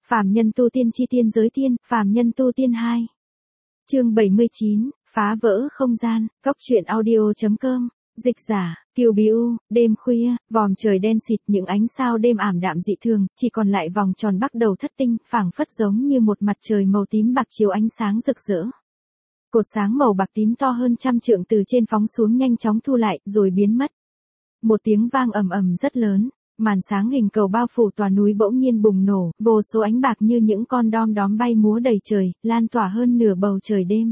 Phàm nhân tu tiên chi tiên giới tiên, phàm nhân tu tiên 2. Chương 79, phá vỡ không gian, góc truyện audio.com, dịch giả, Kiều Bí U, đêm khuya, vòm trời đen xịt những ánh sao đêm ảm đạm dị thường, chỉ còn lại vòng tròn bắt đầu thất tinh, phảng phất giống như một mặt trời màu tím bạc chiếu ánh sáng rực rỡ. Cột sáng màu bạc tím to hơn trăm trượng từ trên phóng xuống nhanh chóng thu lại, rồi biến mất. Một tiếng vang ầm ầm rất lớn. Màn sáng hình cầu bao phủ tòa núi bỗng nhiên bùng nổ, vô số ánh bạc như những con đom đóm bay múa đầy trời, lan tỏa hơn nửa bầu trời đêm.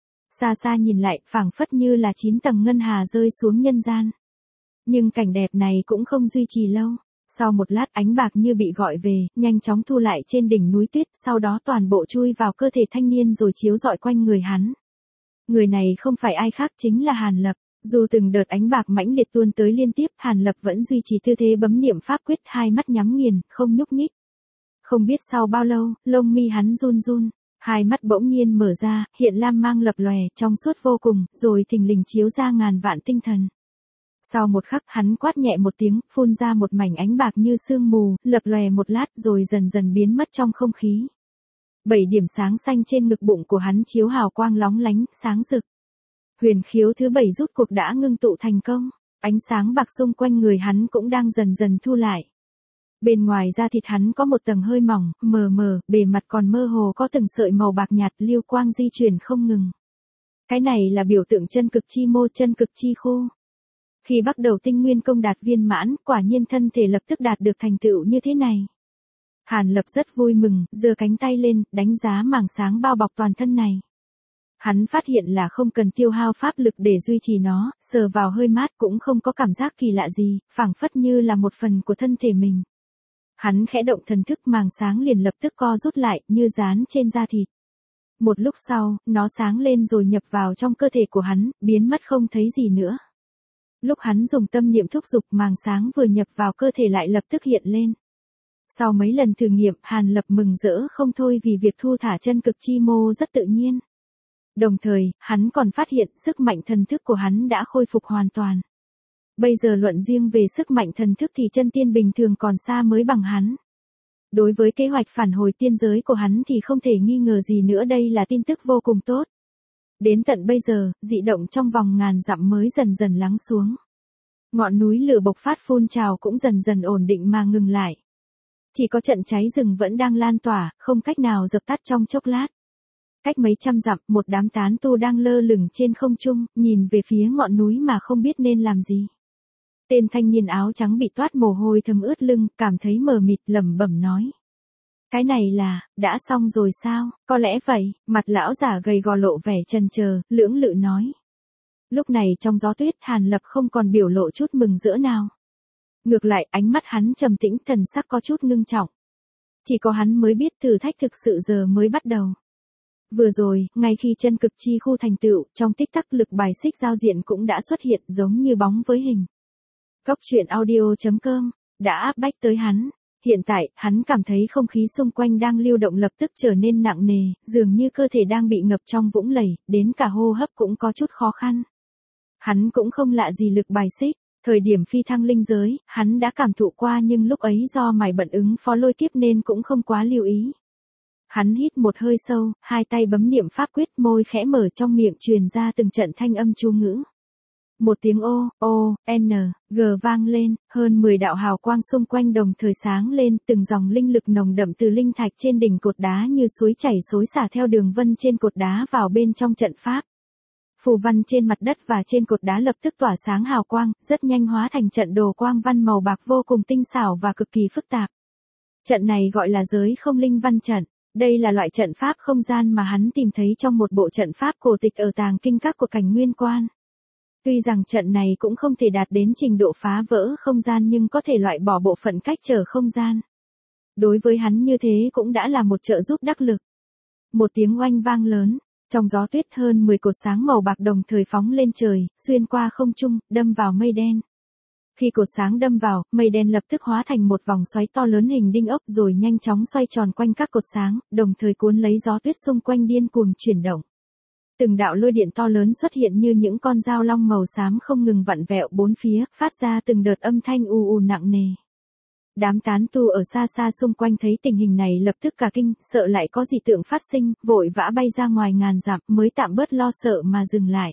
Xa xa nhìn lại, phảng phất như là 9 tầng ngân hà rơi xuống nhân gian. Nhưng cảnh đẹp này cũng không duy trì lâu. Sau một lát ánh bạc như bị gọi về, nhanh chóng thu lại trên đỉnh núi tuyết, sau đó toàn bộ chui vào cơ thể thanh niên rồi chiếu rọi quanh người hắn. Người này không phải ai khác chính là Hàn Lập. Dù từng đợt ánh bạc mãnh liệt tuôn tới liên tiếp, Hàn Lập vẫn duy trì tư thế bấm niệm pháp quyết, hai mắt nhắm nghiền, không nhúc nhích. Không biết sau bao lâu, lông mi hắn run run, hai mắt bỗng nhiên mở ra, hiện lam mang lập lòe, trong suốt vô cùng, rồi thình lình chiếu ra ngàn vạn tinh thần. Sau một khắc, hắn quát nhẹ một tiếng, phun ra một mảnh ánh bạc như sương mù, lập lòe một lát rồi dần dần biến mất trong không khí. 7 điểm sáng xanh trên ngực bụng của hắn chiếu hào quang lóng lánh, sáng rực. Huyền khiếu thứ 7 rút cuộc đã ngưng tụ thành công, ánh sáng bạc xung quanh người hắn cũng đang dần dần thu lại. Bên ngoài da thịt hắn có một tầng hơi mỏng, mờ mờ, bề mặt còn mơ hồ có từng sợi màu bạc nhạt lưu quang di chuyển không ngừng. Cái này là biểu tượng chân cực chi mô, chân cực chi khu. Khi bắt đầu tinh nguyên công đạt viên mãn, quả nhiên thân thể lập tức đạt được thành tựu như thế này. Hàn Lập rất vui mừng, giơ cánh tay lên, đánh giá mảng sáng bao bọc toàn thân này. Hắn phát hiện là không cần tiêu hao pháp lực để duy trì nó, sờ vào hơi mát cũng không có cảm giác kỳ lạ gì, phảng phất như là một phần của thân thể mình. Hắn khẽ động thần thức, màng sáng liền lập tức co rút lại, như dán trên da thịt. Một lúc sau, nó sáng lên rồi nhập vào trong cơ thể của hắn, biến mất không thấy gì nữa. Lúc hắn dùng tâm niệm thúc giục, màng sáng vừa nhập vào cơ thể lại lập tức hiện lên. Sau mấy lần thử nghiệm, Hàn Lập mừng rỡ không thôi vì việc thu thả chân cực chi mô rất tự nhiên. Đồng thời, hắn còn phát hiện sức mạnh thần thức của hắn đã khôi phục hoàn toàn. Bây giờ luận riêng về sức mạnh thần thức thì chân tiên bình thường còn xa mới bằng hắn. Đối với kế hoạch phản hồi tiên giới của hắn thì không thể nghi ngờ gì nữa, đây là tin tức vô cùng tốt. Đến tận bây giờ, dị động trong vòng ngàn dặm mới dần dần lắng xuống. Ngọn núi lửa bộc phát phun trào cũng dần dần ổn định mà ngừng lại. Chỉ có trận cháy rừng vẫn đang lan tỏa, không cách nào dập tắt trong chốc lát. Cách mấy trăm dặm, một đám tán tu đang lơ lửng trên không trung, nhìn về phía ngọn núi mà không biết nên làm gì. Tên thanh niên áo trắng bị toát mồ hôi thấm ướt lưng, cảm thấy mờ mịt, lẩm bẩm nói. Cái này là, đã xong rồi sao? Có lẽ vậy, mặt lão giả gầy gò lộ vẻ chần chờ, lưỡng lự nói. Lúc này trong gió tuyết, Hàn Lập không còn biểu lộ chút mừng rỡ nào. Ngược lại, ánh mắt hắn trầm tĩnh, thần sắc có chút ngưng trọng. Chỉ có hắn mới biết thử thách thực sự giờ mới bắt đầu. Vừa rồi, ngay khi chân cực chi khu thành tựu, trong tích tắc lực bài xích giao diện cũng đã xuất hiện giống như bóng với hình. Góc truyện audio.com đã áp bách tới hắn. Hiện tại, hắn cảm thấy không khí xung quanh đang lưu động lập tức trở nên nặng nề, dường như cơ thể đang bị ngập trong vũng lầy, đến cả hô hấp cũng có chút khó khăn. Hắn cũng không lạ gì lực bài xích. Thời điểm phi thăng linh giới, hắn đã cảm thụ qua nhưng lúc ấy do mải bận ứng phó lôi kiếp nên cũng không quá lưu ý. Hắn hít một hơi sâu, hai tay bấm niệm pháp quyết, môi khẽ mở, trong miệng truyền ra từng trận thanh âm chú ngữ. Một tiếng G vang lên, hơn 10 đạo hào quang xung quanh đồng thời sáng lên, từng dòng linh lực nồng đậm từ linh thạch trên đỉnh cột đá như suối chảy xối xả theo đường vân trên cột đá vào bên trong trận pháp. Phù văn trên mặt đất và trên cột đá lập tức tỏa sáng hào quang, rất nhanh hóa thành trận đồ quang văn màu bạc vô cùng tinh xảo và cực kỳ phức tạp. Trận này gọi là giới không linh văn trận. Đây là loại trận pháp không gian mà hắn tìm thấy trong một bộ trận pháp cổ tịch ở tàng kinh các của Cảnh Nguyên Quan. Tuy rằng trận này cũng không thể đạt đến trình độ phá vỡ không gian nhưng có thể loại bỏ bộ phận cách trở không gian. Đối với hắn như thế cũng đã là một trợ giúp đắc lực. Một tiếng oanh vang lớn, trong gió tuyết hơn 10 cột sáng màu bạc đồng thời phóng lên trời, xuyên qua không trung, đâm vào mây đen. Khi cột sáng đâm vào, mây đen lập tức hóa thành một vòng xoáy to lớn hình đinh ốc rồi nhanh chóng xoay tròn quanh các cột sáng, đồng thời cuốn lấy gió tuyết xung quanh điên cuồng chuyển động. Từng đạo lôi điện to lớn xuất hiện như những con dao long màu xám không ngừng vặn vẹo bốn phía, phát ra từng đợt âm thanh ù ù nặng nề. Đám tán tu ở xa xa xung quanh thấy tình hình này lập tức cả kinh, sợ lại có dị tượng phát sinh, vội vã bay ra ngoài ngàn dặm mới tạm bớt lo sợ mà dừng lại.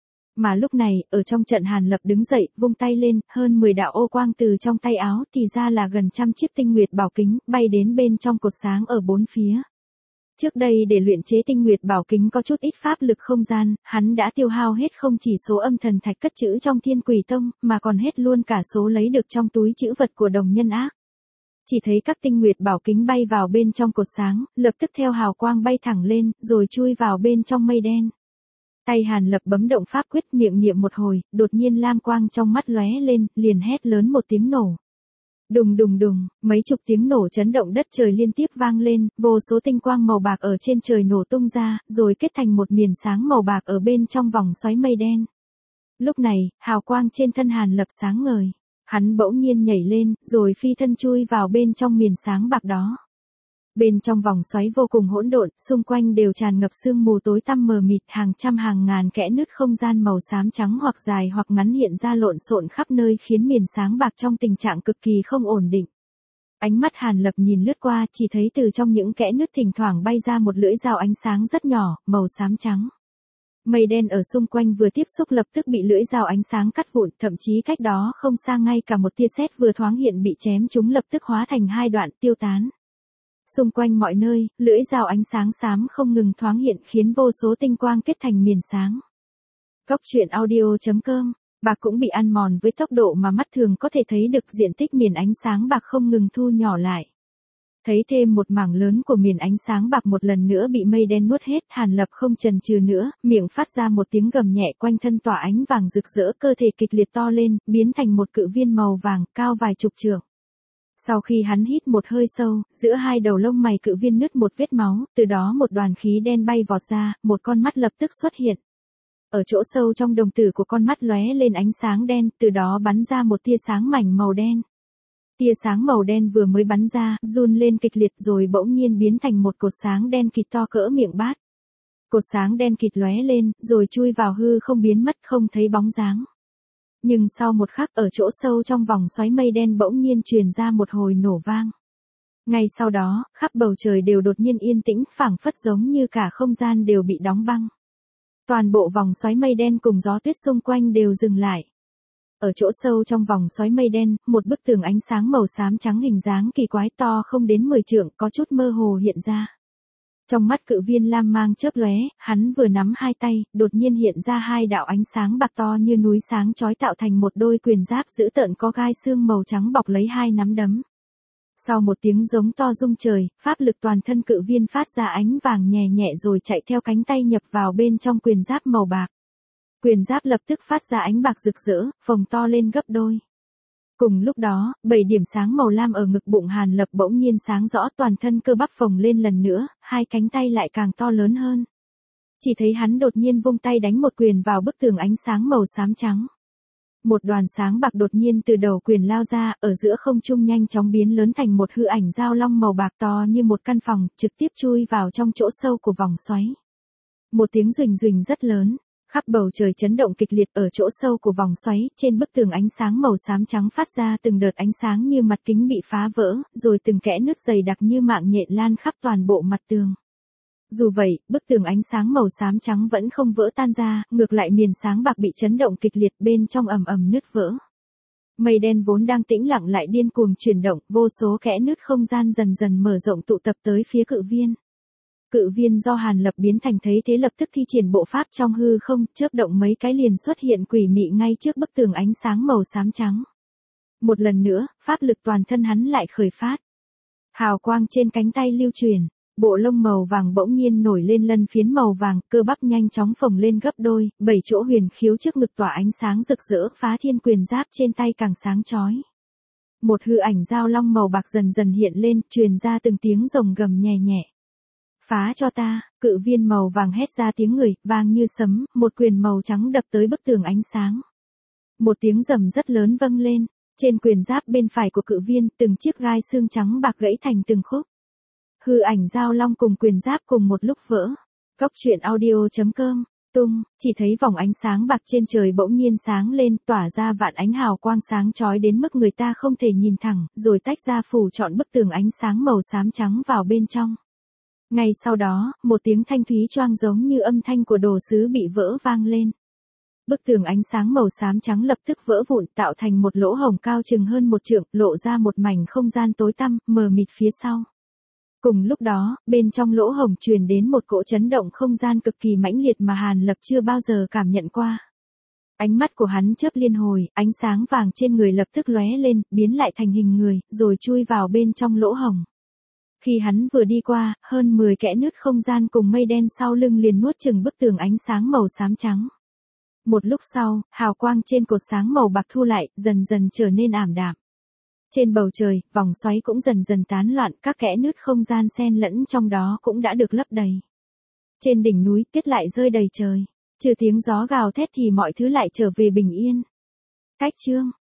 Mà lúc này, ở trong trận Hàn Lập đứng dậy, vung tay lên, hơn 10 đạo ô quang từ trong tay áo thì ra là gần trăm chiếc tinh nguyệt bảo kính, bay đến bên trong cột sáng ở bốn phía. Trước đây để luyện chế tinh nguyệt bảo kính có chút ít pháp lực không gian, hắn đã tiêu hao hết không chỉ số âm thần thạch cất trữ trong Thiên Quỷ Tông, mà còn hết luôn cả số lấy được trong túi trữ vật của đồng nhân ác. Chỉ thấy các tinh nguyệt bảo kính bay vào bên trong cột sáng, lập tức theo hào quang bay thẳng lên, rồi chui vào bên trong mây đen. Tay Hàn Lập bấm động pháp quyết, miệng niệm một hồi, đột nhiên lam quang trong mắt lóe lên, liền hét lớn một tiếng nổ. Đùng đùng đùng, mấy chục tiếng nổ chấn động đất trời liên tiếp vang lên, vô số tinh quang màu bạc ở trên trời nổ tung ra, rồi kết thành một miền sáng màu bạc ở bên trong vòng xoáy mây đen. Lúc này, hào quang trên thân Hàn Lập sáng ngời. Hắn bỗng nhiên nhảy lên, rồi phi thân chui vào bên trong miền sáng bạc đó. Bên trong vòng xoáy vô cùng hỗn độn, xung quanh đều tràn ngập sương mù tối tăm mờ mịt, hàng trăm hàng ngàn kẽ nứt không gian màu xám trắng hoặc dài hoặc ngắn hiện ra lộn xộn khắp nơi khiến miền sáng bạc trong tình trạng cực kỳ không ổn định. Ánh mắt Hàn Lập nhìn lướt qua, chỉ thấy từ trong những kẽ nứt thỉnh thoảng bay ra một lưỡi dao ánh sáng rất nhỏ, màu xám trắng. Mây đen ở xung quanh vừa tiếp xúc lập tức bị lưỡi dao ánh sáng cắt vụn, thậm chí cách đó không xa ngay cả một tia sét vừa thoáng hiện bị chém chúng lập tức hóa thành hai đoạn tiêu tán. Xung quanh mọi nơi, lưỡi dao ánh sáng xám không ngừng thoáng hiện khiến vô số tinh quang kết thành miền sáng. Góc truyện audio.com, bạc cũng bị ăn mòn với tốc độ mà mắt thường có thể thấy được, diện tích miền ánh sáng bạc không ngừng thu nhỏ lại. Thấy thêm một mảng lớn của miền ánh sáng bạc một lần nữa bị mây đen nuốt hết, Hàn Lập không chần chừ nữa, miệng phát ra một tiếng gầm nhẹ, quanh thân tỏa ánh vàng rực rỡ, cơ thể kịch liệt to lên, biến thành một cự viên màu vàng, cao vài chục trượng. Sau khi hắn hít một hơi sâu, giữa hai đầu lông mày cự viên nứt một vết máu, từ đó một đoàn khí đen bay vọt ra, một con mắt lập tức xuất hiện. Ở chỗ sâu trong đồng tử của con mắt lóe lên ánh sáng đen, từ đó bắn ra một tia sáng mảnh màu đen. Tia sáng màu đen vừa mới bắn ra, run lên kịch liệt rồi bỗng nhiên biến thành một cột sáng đen kịt to cỡ miệng bát. Cột sáng đen kịt lóe lên, rồi chui vào hư không biến mất không thấy bóng dáng. Nhưng sau một khắc ở chỗ sâu trong vòng xoáy mây đen bỗng nhiên truyền ra một hồi nổ vang. Ngay sau đó, khắp bầu trời đều đột nhiên yên tĩnh, phảng phất giống như cả không gian đều bị đóng băng. Toàn bộ vòng xoáy mây đen cùng gió tuyết xung quanh đều dừng lại. Ở chỗ sâu trong vòng xoáy mây đen, một bức tường ánh sáng màu xám trắng hình dáng kỳ quái to không đến 10 trượng, có chút mơ hồ hiện ra. Trong mắt cự viên lam mang chớp lóe, hắn vừa nắm hai tay, đột nhiên hiện ra hai đạo ánh sáng bạc to như núi sáng chói tạo thành một đôi quyền giáp dữ tợn có gai xương màu trắng bọc lấy hai nắm đấm. Sau một tiếng giống to rung trời, pháp lực toàn thân cự viên phát ra ánh vàng nhẹ nhẹ rồi chạy theo cánh tay nhập vào bên trong quyền giáp màu bạc. Quyền giáp lập tức phát ra ánh bạc rực rỡ, phồng to lên gấp đôi. Cùng lúc đó, 7 điểm sáng màu lam ở ngực bụng Hàn Lập bỗng nhiên sáng rõ, toàn thân cơ bắp phồng lên lần nữa, hai cánh tay lại càng to lớn hơn. Chỉ thấy hắn đột nhiên vung tay đánh một quyền vào bức tường ánh sáng màu xám trắng. Một đoàn sáng bạc đột nhiên từ đầu quyền lao ra, ở giữa không trung nhanh chóng biến lớn thành một hư ảnh dao long màu bạc to như một căn phòng, trực tiếp chui vào trong chỗ sâu của vòng xoáy. Một tiếng rình rình rất lớn. Khắp bầu trời chấn động kịch liệt, ở chỗ sâu của vòng xoáy, trên bức tường ánh sáng màu xám trắng phát ra từng đợt ánh sáng như mặt kính bị phá vỡ, rồi từng kẽ nứt dày đặc như mạng nhện lan khắp toàn bộ mặt tường. Dù vậy, bức tường ánh sáng màu xám trắng vẫn không vỡ tan ra, ngược lại miền sáng bạc bị chấn động kịch liệt, bên trong ầm ầm nứt vỡ. Mây đen vốn đang tĩnh lặng lại điên cuồng chuyển động, vô số kẽ nứt không gian dần dần mở rộng tụ tập tới phía cự viên. Cự viên do Hàn Lập biến thành thấy thế lập tức thi triển bộ pháp trong hư không, chớp động mấy cái liền xuất hiện quỷ mị ngay trước bức tường ánh sáng màu xám trắng. Một lần nữa, pháp lực toàn thân hắn lại khởi phát. Hào quang trên cánh tay lưu truyền, bộ lông màu vàng bỗng nhiên nổi lên lân phiến màu vàng, cơ bắp nhanh chóng phồng lên gấp đôi, 7 chỗ huyền khiếu trước ngực tỏa ánh sáng rực rỡ, phá thiên quyền giáp trên tay càng sáng chói. Một hư ảnh dao long màu bạc dần dần hiện lên, truyền ra từng tiếng rồng gầm nhẹ nhẹ. Phá cho ta, cự viên màu vàng hét ra tiếng người, vang như sấm, một quyền màu trắng đập tới bức tường ánh sáng. Một tiếng rầm rất lớn vang lên, trên quyền giáp bên phải của cự viên, từng chiếc gai xương trắng bạc gãy thành từng khúc. Hư ảnh dao long cùng quyền giáp cùng một lúc vỡ. Góc truyện audio.com tung, chỉ thấy vòng ánh sáng bạc trên trời bỗng nhiên sáng lên, tỏa ra vạn ánh hào quang sáng chói đến mức người ta không thể nhìn thẳng, rồi tách ra phủ trọn bức tường ánh sáng màu xám trắng vào bên trong. Ngay sau đó, một tiếng thanh thúy choang giống như âm thanh của đồ sứ bị vỡ vang lên. Bức tường ánh sáng màu xám trắng lập tức vỡ vụn, tạo thành một lỗ hổng cao chừng hơn 1 trượng, lộ ra một mảnh không gian tối tăm, mờ mịt phía sau. Cùng lúc đó, bên trong lỗ hổng truyền đến một cỗ chấn động không gian cực kỳ mãnh liệt mà Hàn Lập chưa bao giờ cảm nhận qua. Ánh mắt của hắn chớp liên hồi, ánh sáng vàng trên người lập tức lóe lên, biến lại thành hình người, rồi chui vào bên trong lỗ hổng. Khi hắn vừa đi qua, hơn 10 kẽ nứt không gian cùng mây đen sau lưng liền nuốt chửng bức tường ánh sáng màu xám trắng. Một lúc sau, hào quang trên cột sáng màu bạc thu lại, dần dần trở nên ảm đạm. Trên bầu trời, vòng xoáy cũng dần dần tán loạn, các kẽ nứt không gian xen lẫn trong đó cũng đã được lấp đầy. Trên đỉnh núi, tuyết lại rơi đầy trời. Trừ tiếng gió gào thét thì mọi thứ lại trở về bình yên. Cách chương